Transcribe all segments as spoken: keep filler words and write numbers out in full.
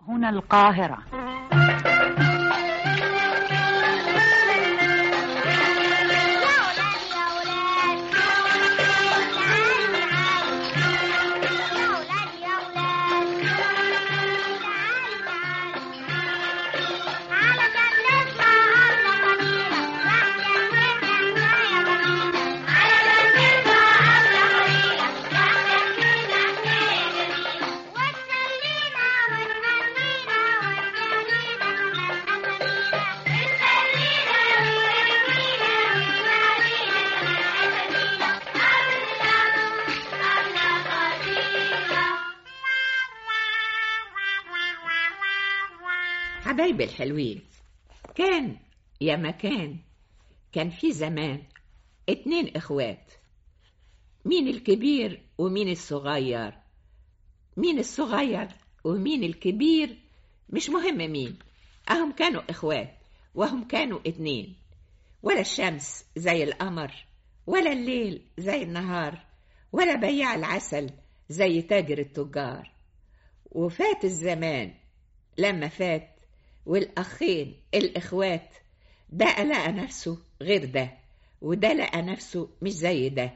هنا القاهرة. حبايبي الحلوين، كان يا مكان كان في زمان اتنين اخوات. مين الكبير ومين الصغير؟ مين الصغير ومين الكبير؟ مش مهم مين، اهم كانوا اخوات وهم كانوا اتنين. ولا الشمس زي القمر، ولا الليل زي النهار، ولا بياع العسل زي تاجر التجار. وفات الزمان لما فات، والأخين الإخوات، ده لقى نفسه غير ده، وده لقى نفسه مش زي ده.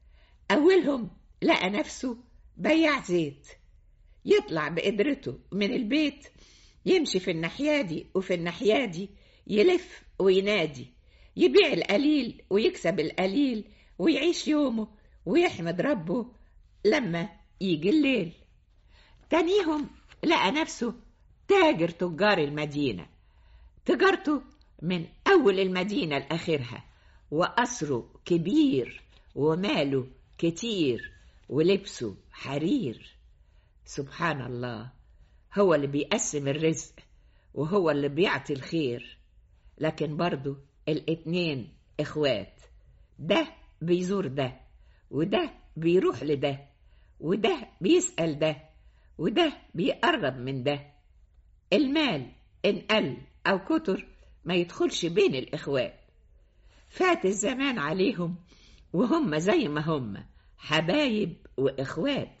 أولهم لقى نفسه بياع زيت، يطلع بقدرته من البيت، يمشي في الناحية دي وفي الناحية دي، يلف وينادي، يبيع القليل ويكسب القليل، ويعيش يومه ويحمد ربه لما يجي الليل. تانيهم لقى نفسه تاجر تجار المدينة، تجارته من أول المدينة لآخرها، وقصره كبير وماله كتير ولبسه حرير. سبحان الله، هو اللي بيقسم الرزق وهو اللي بيعطي الخير. لكن برضو الاتنين اخوات، ده بيزور ده، وده بيروح لده، وده بيسأل ده، وده بيقرب من ده. المال إن قل أو كتر ما يدخلش بين الإخوات. فات الزمان عليهم وهم زي ما هم حبايب وإخوات.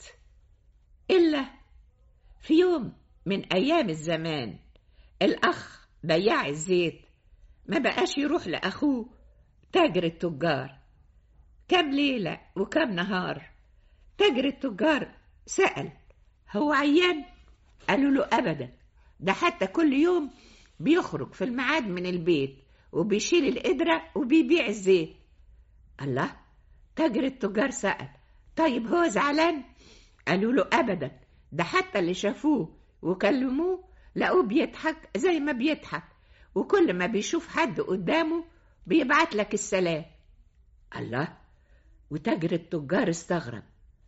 إلا في يوم من أيام الزمان، الأخ بياع الزيت ما بقاش يروح لأخوه تاجر التجار. كم ليلة وكم نهار تاجر التجار سأل: هو عيان؟ قالوا له: أبدا، ده حتى كل يوم بيخرج في الميعاد من البيت وبيشيل القدرة وبيبيع الزيت. الله، تاجر التجار سأل: طيب هو زعلان؟ قالوا له: أبدا، ده حتى اللي شافوه وكلموه لقوه بيضحك زي ما بيضحك، وكل ما بيشوف حد قدامه بيبعت لك السلام. الله، وتاجر التجار استغرب.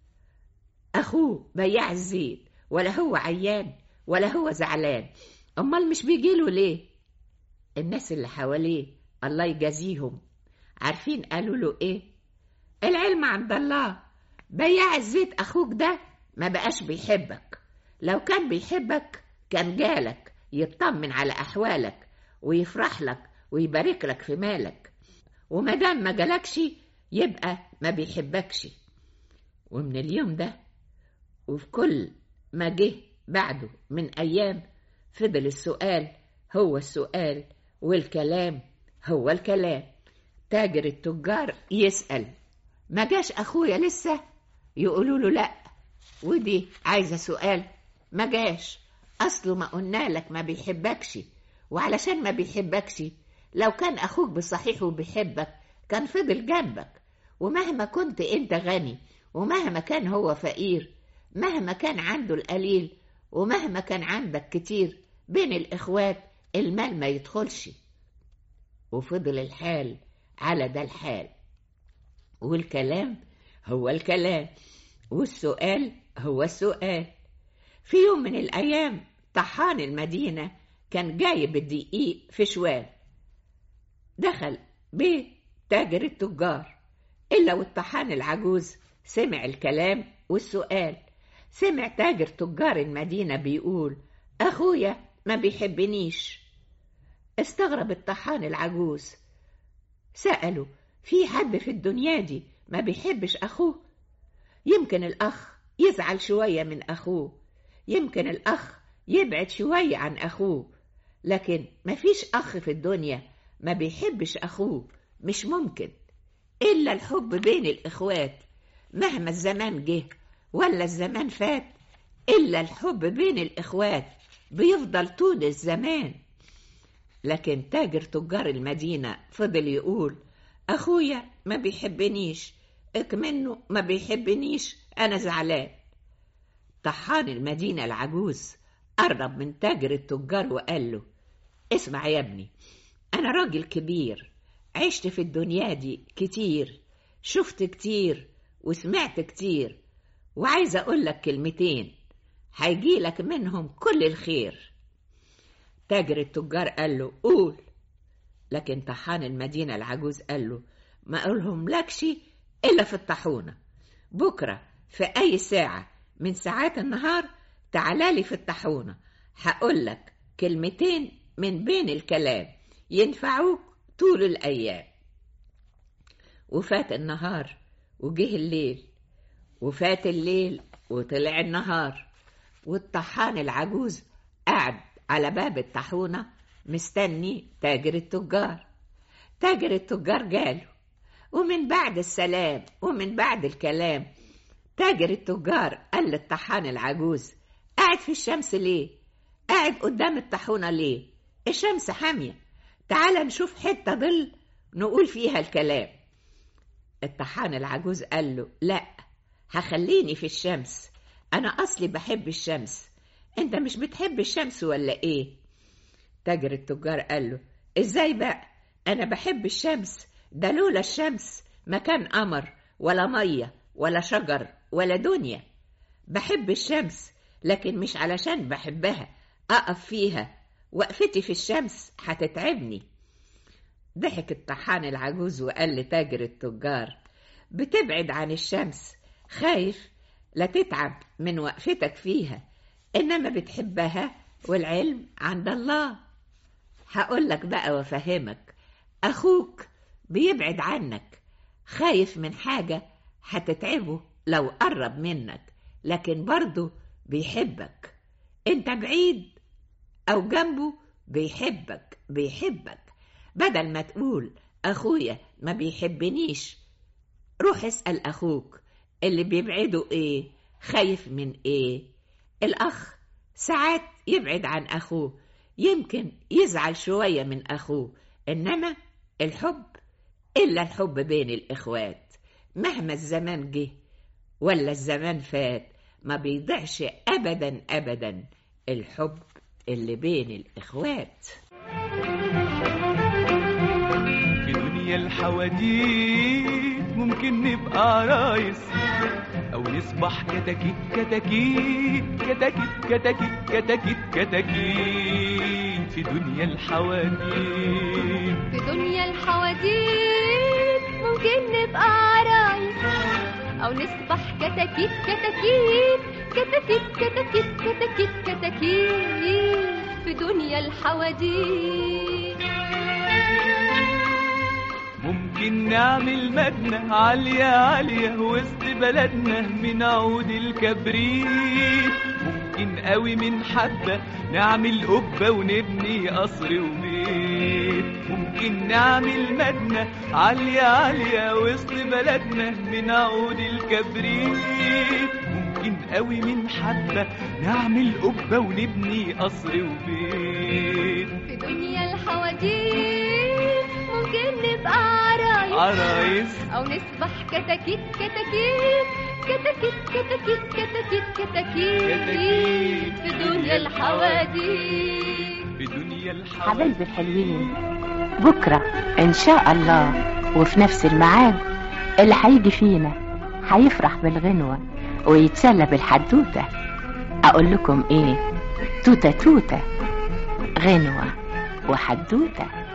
أخوه بياع الزيت ولا هو عيان ولا هو زعلان، أمال مش بيجيله ليه؟ الناس اللي حواليه الله يجازيهم عارفين قالوا له إيه؟ العلم عند الله، بياع الزيت أخوك ده ما بقاش بيحبك. لو كان بيحبك كان جالك يطمن على أحوالك ويفرح لك ويبارك لك في مالك، ومدام ما جالكش يبقى ما بيحبكش. ومن اليوم ده وفي كل ما جه بعده من أيام، فضل السؤال هو السؤال والكلام هو الكلام. تاجر التجار يسأل: ما جاش أخويا لسه؟ يقولوا له: لا. ودي عايزة سؤال؟ ما جاش، أصله ما قلنا لك ما بيحبكش، وعلشان ما بيحبكش لو كان أخوك بصحيح وبيحبك كان فضل جنبك. ومهما كنت أنت غني، ومهما كان هو فقير، مهما كان عنده القليل ومهما كان عندك كتير، بين الإخوات المال ما يدخلش. وفضل الحال على ده الحال، والكلام هو الكلام، والسؤال هو السؤال. في يوم من الأيام طحان المدينة كان جايب الدقيق في شوال، دخل بيه تاجر التجار. إلا والطحان العجوز سمع الكلام والسؤال، سمع تاجر تجار المدينة بيقول: أخويا ما بيحبنيش. استغرب الطحان العجوز، سأله: في حد في الدنيا دي ما بيحبش أخوه؟ يمكن الأخ يزعل شوية من أخوه، يمكن الأخ يبعد شوية عن أخوه، لكن مفيش أخ في الدنيا ما بيحبش أخوه، مش ممكن. إلا الحب بين الإخوات مهما الزمان جه ولا الزمان فات، إلا الحب بين الإخوات بيفضل طول الزمان. لكن تاجر تجار المدينة فضل يقول أخويا ما بيحبنيش، اكمنه ما بيحبنيش، أنا زعلان. طحان المدينة العجوز قرب من تاجر التجار وقال له اسمع يا ابني، أنا راجل كبير، عشت في الدنيا دي كتير، شفت كتير وسمعت كتير، وعايز أقول لك كلمتين هيجي لك منهم كل الخير. تاجر التجار قال له قول. لكن طحان المدينة العجوز قال له ما أقولهم لكش إلا في الطحونة، بكرة في أي ساعة من ساعات النهار تعالالي في الطحونة، هقول لك كلمتين من بين الكلام ينفعوك طول الأيام. وفات النهار وجه الليل، وفات الليل وطلع النهار، والطحان العجوز قعد على باب الطحونة مستني تاجر التجار. تاجر التجار جاله، ومن بعد السلام ومن بعد الكلام تاجر التجار قال للطحان العجوز قاعد في الشمس ليه؟ قاعد قدام الطحونة ليه؟ الشمس حامية، تعال نشوف حتة ظل نقول فيها الكلام. الطحان العجوز قال له لا، هخليني في الشمس، أنا أصلي بحب الشمس، أنت مش بتحب الشمس ولا إيه؟ تاجر التجار قال له إزاي بقى؟ أنا بحب الشمس، ده لولا الشمس ما كان قمر ولا مية ولا شجر ولا دنيا. بحب الشمس لكن مش علشان بحبها أقف فيها، وقفتي في الشمس هتتعبني. ضحك الطحان العجوز وقال لتاجر التجار بتبعد عن الشمس خايف لا تتعب من وقفتك فيها، إنما بتحبها والعلم عند الله. هقول لك بقى وافهمك، أخوك بيبعد عنك خايف من حاجة هتتعبه لو قرب منك، لكن برضه بيحبك. انت بعيد أو جنبه بيحبك بيحبك. بدل ما تقول أخويا ما بيحبنيش، روح اسأل أخوك اللي بيبعده إيه، خايف من إيه. الأخ ساعات يبعد عن أخوه، يمكن يزعل شوية من أخوه، إنما الحب إلا الحب بين الإخوات مهما الزمان جه ولا الزمان فات ما بيضيعش أبدا أبدا الحب اللي بين الإخوات. في دنيا الحواديت ممكن نبقى عرايس أو نصبح كتاكيت كتاكيت كتاكيت كتاكيت كتاكيت كتاكيت. في دنيا الحواديت في دنيا الحواديت ممكن نبقى عرايس أو نصبح كتاكيت كتاكيت كتاكيت كتاكيت كتاكيت كتاكيت. في دنيا الحواديت ممكن نعمل مبنى عالية عالية وسط بلدنا من عود الكبريت. ممكن قوي من حبة نعمل قبة ونبني قصر وبيت. ممكن نعمل مبنى عالية عالية وسط بلدنا من عود الكبريت. ممكن قوي من حبة نعمل قبة ونبني قصر وبيت. في دنيا الحواديت ممكن نبقى عرايس عرايس أو نصبح كتاكيت كتاكيت كتاكيت كتاكيت كتاكيت كتاكيت. في دنيا الحواديت في دنيا الحواديت. حبايبي الحلوين، بكرة إن شاء الله وفي نفس الميعاد اللي هيجي فينا هيفرح بالغنوة ويتسلى بالحدوتة. أقول لكم إيه؟ توتة توتة، غنوة وحدوتة.